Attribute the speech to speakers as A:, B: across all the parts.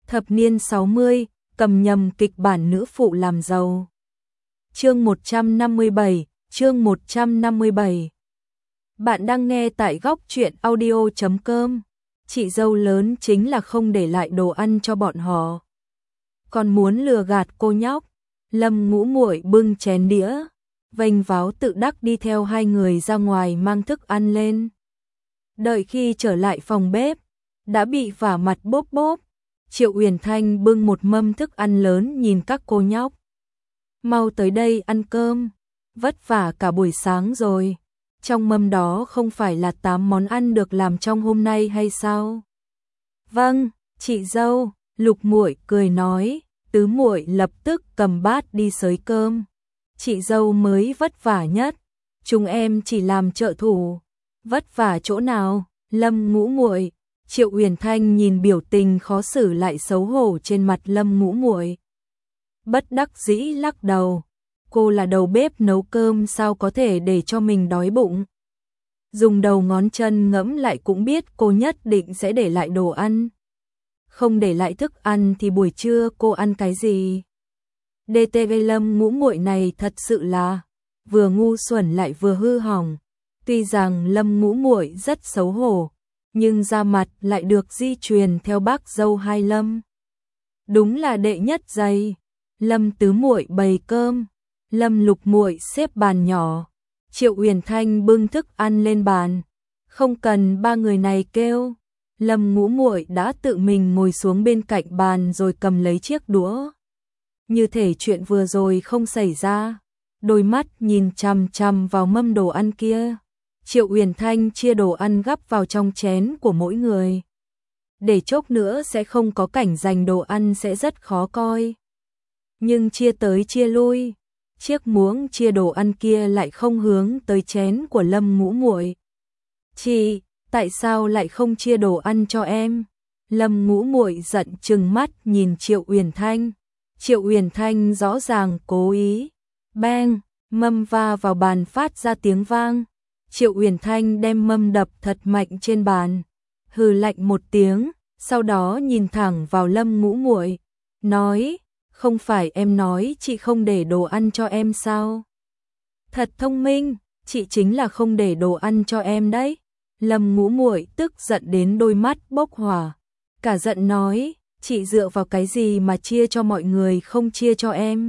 A: Thập niên 60, cầm nhầm kịch bản nữ phụ làm giàu. Chương 157, chương 157. Bạn đang nghe tại góc truyện audio.com. Chị dâu lớn chính là không để lại đồ ăn cho bọn họ. Còn muốn lừa gạt cô nhóc. Lâm Ngũ Muội bưng chén đĩa, vênh váo tự đắc đi theo hai người ra ngoài mang thức ăn lên. Đợi khi trở lại phòng bếp, đã bị vả mặt bốp bốp. Triệu Uyển Thanh bưng một mâm thức ăn lớn nhìn các cô nhóc. Mau tới đây ăn cơm, vất vả cả buổi sáng rồi. Trong mâm đó không phải là 8 món ăn được làm trong hôm nay hay sao? Vâng, chị dâu, Lục Muội cười nói, Tứ Muội lập tức cầm bát đi xới cơm. Chị dâu mới vất vả nhất, chúng em chỉ làm trợ thủ. Vất vả chỗ nào? Lâm Ngũ Muội. Triệu Uyển Thanh nhìn biểu tình khó xử lại xấu hổ trên mặt Lâm Ngũ Muội, bất đắc dĩ lắc đầu. Cô là đầu bếp nấu cơm sao có thể để cho mình đói bụng. Dùng đầu ngón chân ngẫm lại cũng biết cô nhất định sẽ để lại đồ ăn. Không để lại thức ăn thì buổi trưa cô ăn cái gì? DTV Lâm Ngũ Muội này thật sự là vừa ngu xuẩn lại vừa hư hỏng. Tuy rằng Lâm Ngũ Muội rất xấu hổ, nhưng da mặt lại được di truyền theo bác dâu hai Lâm. Đúng là đệ nhất dày. Lâm Tứ Muội bày cơm, Lâm Lục Muội xếp bàn nhỏ, Triệu Uyển Thanh bưng thức ăn lên bàn. Không cần ba người này kêu, Lâm Ngũ Muội đã tự mình ngồi xuống bên cạnh bàn rồi cầm lấy chiếc đũa. Như thể chuyện vừa rồi không xảy ra, đôi mắt nhìn chằm chằm vào mâm đồ ăn kia. Triệu Uyển Thanh chia đồ ăn gắp vào trong chén của mỗi người. Để chốc nữa sẽ không có cảnh giành đồ ăn sẽ rất khó coi. Nhưng chia tới chia lui, chiếc muỗng chia đồ ăn kia lại không hướng tới chén của Lâm Ngũ Muội. Chị, tại sao lại không chia đồ ăn cho em? Lâm Ngũ Muội giận trừng mắt nhìn Triệu Uyển Thanh. Triệu Uyển Thanh rõ ràng cố ý. Bang, mâm va vào bàn phát ra tiếng vang. Triệu Uyển Thanh đem mâm đập thật mạnh trên bàn, hừ lạnh một tiếng, sau đó nhìn thẳng vào Lâm Ngũ Muội, nói, không phải em nói chị không để đồ ăn cho em sao? Thật thông minh, chị chính là không để đồ ăn cho em đấy. Lâm Ngũ Muội tức giận đến đôi mắt bốc hỏa, cả giận nói, chị dựa vào cái gì mà chia cho mọi người không chia cho em?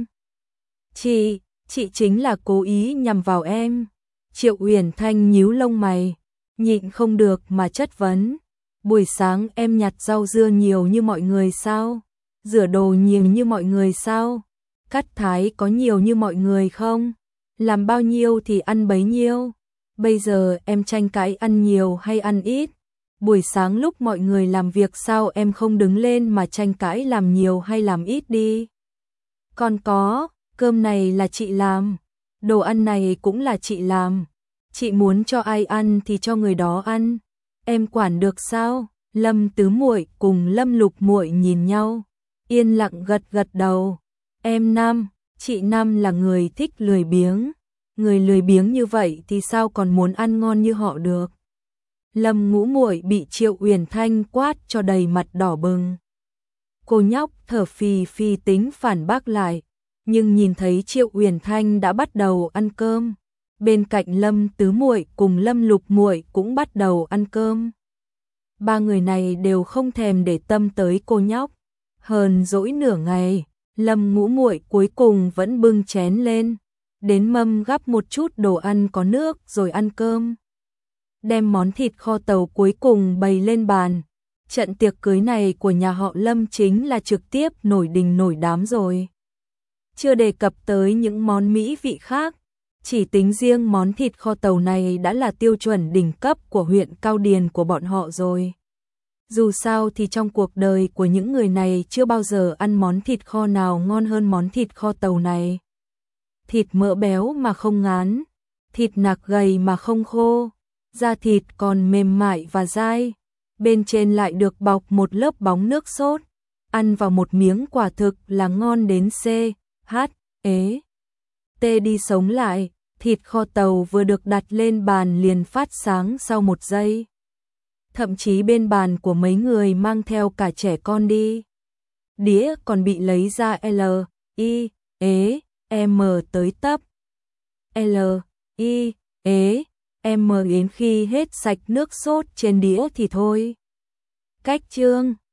A: Chị chính là cố ý nhằm vào em. Triệu Uyển Thanh nhíu lông mày, nhịn không được mà chất vấn. Buổi sáng em nhặt rau dưa nhiều như mọi người sao? Rửa đồ nhiều như mọi người sao? Cắt thái có nhiều như mọi người không? Làm bao nhiêu thì ăn bấy nhiêu. Bây giờ em tranh cãi ăn nhiều hay ăn ít? Buổi sáng lúc mọi người làm việc sao em không đứng lên mà tranh cãi làm nhiều hay làm ít đi? Còn có, cơm này là chị làm. Đồ ăn này cũng là chị làm. Chị muốn cho ai ăn thì cho người đó ăn. Em quản được sao? Lâm Tứ Muội cùng Lâm Lục Muội nhìn nhau, yên lặng gật gật đầu. Em Năm, chị Năm là người thích lười biếng. Người lười biếng như vậy thì sao còn muốn ăn ngon như họ được? Lâm Ngũ Muội bị Triệu Uyển Thanh quát cho đầy mặt đỏ bừng. Cô nhóc thở phì phì tính phản bác lại, nhưng nhìn thấy Triệu Uyển Thanh đã bắt đầu ăn cơm, bên cạnh Lâm Tứ Muội cùng Lâm Lục Muội cũng bắt đầu ăn cơm. Ba người này đều không thèm để tâm tới cô nhóc. Hờn dỗi nửa ngày, Lâm Ngũ Muội cuối cùng vẫn bưng chén lên, đến mâm gắp một chút đồ ăn có nước rồi ăn cơm. Đem món thịt kho tàu cuối cùng bày lên bàn. Trận tiệc cưới này của nhà họ Lâm chính là trực tiếp nổi đình nổi đám rồi. Chưa đề cập tới những món mỹ vị khác, chỉ tính riêng món thịt kho tàu này đã là tiêu chuẩn đỉnh cấp của huyện Cao Điền của bọn họ rồi. Dù sao thì trong cuộc đời của những người này chưa bao giờ ăn món thịt kho nào ngon hơn món thịt kho tàu này. Thịt mỡ béo mà không ngán, thịt nạc gầy mà không khô, da thịt còn mềm mại và dai, bên trên lại được bọc một lớp bóng nước sốt, ăn vào một miếng quả thực là ngon đến T đi sống lại. Thịt kho tàu vừa được đặt lên bàn liền phát sáng sau một giây. Thậm chí bên bàn của mấy người mang theo cả trẻ con đi. đĩa còn bị lấy ra L, I, ế, M tới tấp. L, I, ế, M đến khi hết sạch nước sốt trên đĩa thì thôi. Cách chương